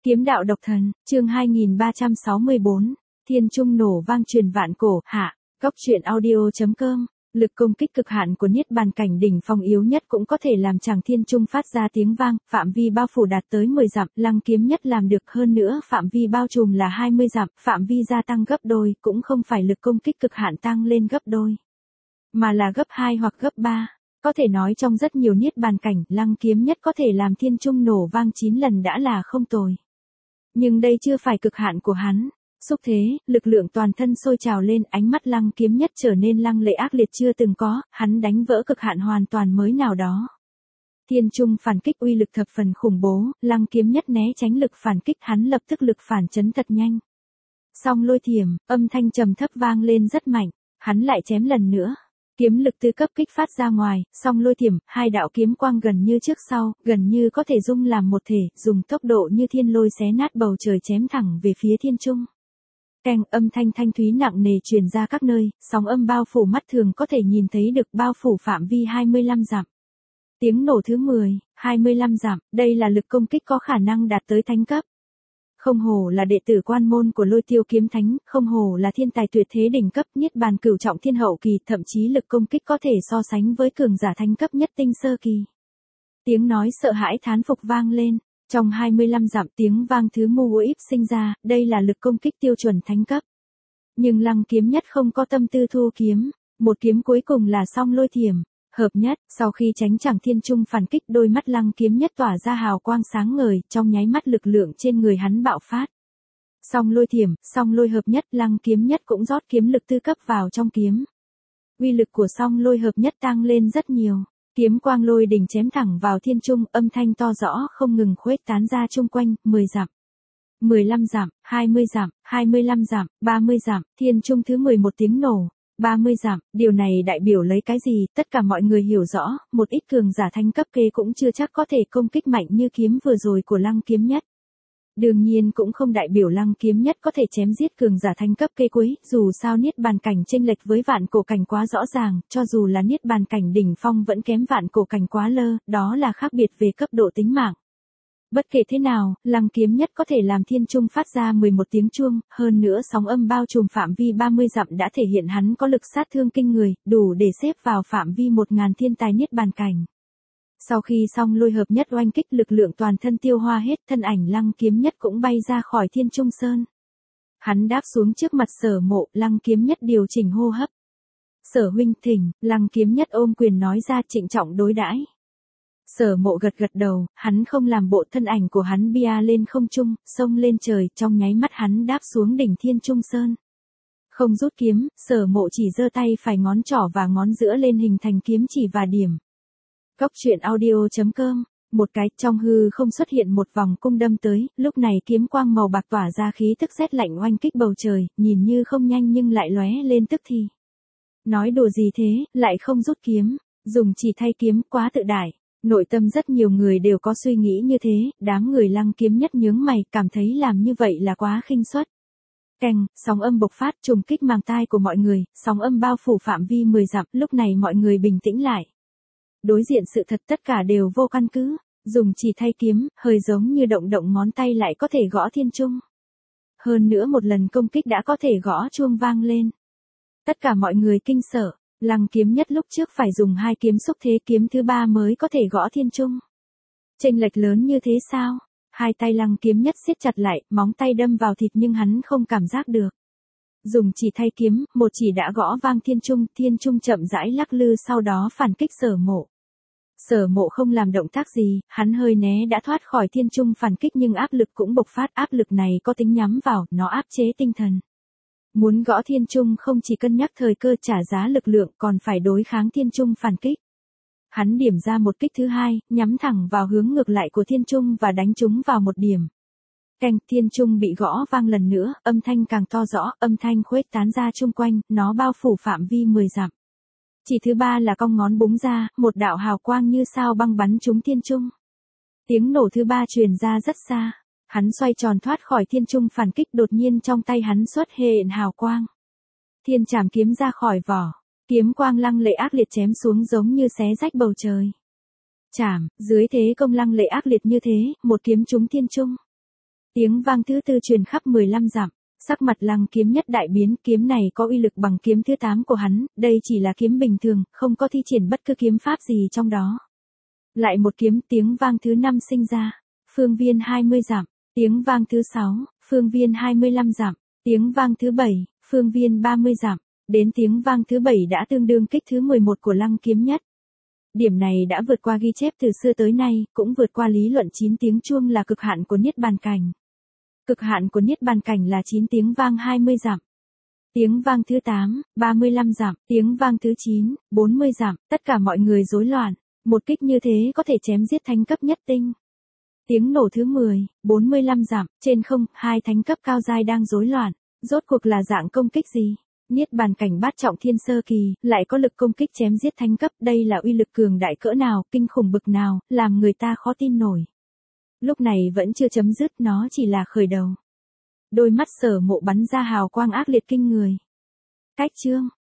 Kiếm đạo độc thần, chương 2364, Thiên Trung nổ vang truyền vạn cổ, hạ, Góc truyện audio.com. Lực công kích cực hạn của Niết Bàn cảnh đỉnh phong yếu nhất cũng có thể làm chàng Thiên Trung phát ra tiếng vang, phạm vi bao phủ đạt tới 10 dặm, Lăng Kiếm Nhất làm được hơn nữa, phạm vi bao trùm là 20 dặm, phạm vi gia tăng gấp đôi, cũng không phải lực công kích cực hạn tăng lên gấp đôi, mà là gấp 2 hoặc gấp 3. Có thể nói trong rất nhiều Niết Bàn cảnh, Lăng Kiếm Nhất có thể làm Thiên Trung nổ vang 9 lần đã là không tồi. Nhưng đây chưa phải cực hạn của hắn. Xúc thế, lực lượng toàn thân sôi trào lên, ánh mắt Lăng Kiếm Nhất trở nên lăng lệ ác liệt chưa từng có, hắn đánh vỡ cực hạn hoàn toàn mới nào đó. Thiên Trung phản kích uy lực thập phần khủng bố, Lăng Kiếm Nhất né tránh lực phản kích, hắn lập tức lực phản chấn thật nhanh. Song lôi thiểm, âm thanh trầm thấp vang lên rất mạnh, hắn lại chém lần nữa. Kiếm lực tứ cấp kích phát ra ngoài, song lôi thiểm, hai đạo kiếm quang gần như trước sau, gần như có thể dung làm một thể, dùng tốc độ như thiên lôi xé nát bầu trời chém thẳng về phía Thiên Trung. Keng, âm thanh thanh thúy nặng nề truyền ra các nơi, sóng âm bao phủ mắt thường có thể nhìn thấy được, bao phủ phạm vi 25 dặm. Tiếng nổ thứ 10, 25 dặm, đây là lực công kích có khả năng đạt tới thánh cấp. Không hổ là đệ tử quan môn của Lôi Tiêu Kiếm Thánh, không hổ là thiên tài tuyệt thế đỉnh cấp, Niết Bàn cửu trọng thiên hậu kỳ, thậm chí lực công kích có thể so sánh với cường giả thánh cấp nhất tinh sơ kỳ. Tiếng nói sợ hãi thán phục vang lên. Trong 25 dặm tiếng vang thứ mu íp sinh ra, đây là lực công kích tiêu chuẩn thánh cấp. Nhưng Lăng Kiếm Nhất không có tâm tư thu kiếm, một kiếm cuối cùng là song lôi thiểm, hợp nhất, sau khi tránh chàng Thiên Trung phản kích, đôi mắt Lăng Kiếm Nhất tỏa ra hào quang sáng ngời, trong nháy mắt lực lượng trên người hắn bạo phát. Song lôi thiểm, song lôi hợp nhất, Lăng Kiếm Nhất cũng rót kiếm lực tư cấp vào trong kiếm. Uy lực của song lôi hợp nhất tăng lên rất nhiều. Kiếm quang lôi đỉnh chém thẳng vào Thiên Trung, âm thanh to rõ không ngừng khuếch tán ra chung quanh, 10 dặm, 15 dặm, 20 dặm, 25 dặm, 30 dặm, Thiên Trung thứ 11 tiếng nổ, 30 dặm, điều này đại biểu lấy cái gì, tất cả mọi người hiểu rõ, một ít cường giả thánh cấp kê cũng chưa chắc có thể công kích mạnh như kiếm vừa rồi của Lăng Kiếm Nhất. Đương nhiên cũng không đại biểu Lăng Kiếm Nhất có thể chém giết cường giả thánh cấp kê cuối, dù sao Niết Bàn cảnh chênh lệch với vạn cổ cảnh quá rõ ràng, cho dù là Niết Bàn cảnh đỉnh phong vẫn kém vạn cổ cảnh quá lơ, đó là khác biệt về cấp độ tính mạng. Bất kể thế nào, Lăng Kiếm Nhất có thể làm Thiên Trung phát ra 11 tiếng chuông, hơn nữa sóng âm bao trùm phạm vi 30 dặm đã thể hiện hắn có lực sát thương kinh người, đủ để xếp vào phạm vi 1000 thiên tài Niết Bàn cảnh. Sau khi song lôi hợp nhất oanh kích, lực lượng toàn thân tiêu hoa hết, thân ảnh Lăng Kiếm Nhất cũng bay ra khỏi Thiên Trung Sơn. Hắn đáp xuống trước mặt Sở Mộ, Lăng Kiếm Nhất điều chỉnh hô hấp. Sở huynh thỉnh, Lăng Kiếm Nhất ôm quyền nói ra, trịnh trọng đối đãi. Sở Mộ gật gật đầu, hắn không làm bộ, thân ảnh của hắn bia lên không trung, xông lên trời, trong nháy mắt hắn đáp xuống đỉnh Thiên Trung Sơn. Không rút kiếm, Sở Mộ chỉ giơ tay phải, ngón trỏ và ngón giữa lên hình thành kiếm chỉ và điểm. Góc truyện audio.com, một cái, trong hư không xuất hiện một vòng cung đâm tới, lúc này kiếm quang màu bạc tỏa ra khí tức rét lạnh oanh kích bầu trời, nhìn như không nhanh nhưng lại lóe lên tức thì. Nói đùa gì thế, lại không rút kiếm, dùng chỉ thay kiếm, quá tự đại. Nội tâm rất nhiều người đều có suy nghĩ như thế, đám người Lăng Kiếm Nhất nhướng mày, cảm thấy làm như vậy là quá khinh suất. Keng, sóng âm bộc phát trùng kích màng tai của mọi người, sóng âm bao phủ phạm vi 10 dặm, lúc này mọi người bình tĩnh lại. Đối diện sự thật tất cả đều vô căn cứ, dùng chỉ thay kiếm, hơi giống như động động ngón tay lại có thể gõ Thiên Trung. Hơn nữa một lần công kích đã có thể gõ chuông vang lên. Tất cả mọi người kinh sợ, Lăng Kiếm Nhất lúc trước phải dùng 2 kiếm xúc thế, kiếm thứ 3 mới có thể gõ Thiên Trung. Chênh lệch lớn như thế sao? Hai tay Lăng Kiếm Nhất siết chặt lại, móng tay đâm vào thịt nhưng hắn không cảm giác được. Dùng chỉ thay kiếm, một chỉ đã gõ vang Thiên Trung chậm rãi lắc lư, sau đó phản kích Sở Mộ. Sở Mộ không làm động tác gì, hắn hơi né đã thoát khỏi Thiên Trung phản kích nhưng áp lực cũng bộc phát, áp lực này có tính nhắm vào, nó áp chế tinh thần. Muốn gõ Thiên Trung không chỉ cân nhắc thời cơ trả giá lực lượng, còn phải đối kháng Thiên Trung phản kích. Hắn điểm ra một kích thứ 2, nhắm thẳng vào hướng ngược lại của Thiên Trung và đánh trúng vào một điểm. Canh, Thiên Trung bị gõ vang lần nữa, âm thanh càng to rõ, âm thanh khuếch tán ra chung quanh, nó bao phủ phạm vi 10 dặm. Chỉ thứ 3 là cong ngón búng ra, một đạo hào quang như sao băng bắn trúng Thiên Trung. Tiếng nổ thứ 3 truyền ra rất xa. Hắn xoay tròn thoát khỏi Thiên Trung phản kích, đột nhiên trong tay hắn xuất hiện hào quang. Thiên Trảm kiếm ra khỏi vỏ, kiếm quang lăng lệ ác liệt chém xuống giống như xé rách bầu trời. Chảm, dưới thế công lăng lệ ác liệt như thế, một kiếm trúng Thiên Trung. Tiếng vang thứ tư truyền khắp 15 dặm. Sắc mặt Lăng Kiếm Nhất đại biến, kiếm này có uy lực bằng kiếm thứ 8 của hắn, đây chỉ là kiếm bình thường, không có thi triển bất cứ kiếm pháp gì trong đó. Lại một kiếm, tiếng vang thứ 5 sinh ra. Phương viên 20 dặm. Tiếng vang thứ 6, phương viên 25 dặm. Tiếng vang thứ 7, phương viên 30 dặm. Đến tiếng vang thứ 7 đã tương đương kích thứ 11 của Lăng Kiếm Nhất. Điểm này đã vượt qua ghi chép từ xưa tới nay, cũng vượt qua lý luận 9 tiếng chuông là cực hạn của Niết Bàn Cảnh. Cực hạn của Niết Bàn Cảnh là 9 tiếng vang 20 dặm. Tiếng vang thứ 8, 35 dặm, tiếng vang thứ 9, 40 dặm, tất cả mọi người rối loạn. Một kích như thế có thể chém giết thánh cấp nhất tinh. Tiếng nổ thứ 10, 45 dặm, trên không, hai thánh cấp cao giai đang rối loạn. Rốt cuộc là dạng công kích gì? Niết Bàn Cảnh bát trọng thiên sơ kỳ, lại có lực công kích chém giết thánh cấp, đây là uy lực cường đại cỡ nào, kinh khủng bực nào, làm người ta khó tin nổi. Lúc này vẫn chưa chấm dứt, nó chỉ là khởi đầu. Đôi mắt Sở Mộ bắn ra hào quang ác liệt kinh người. Cách chương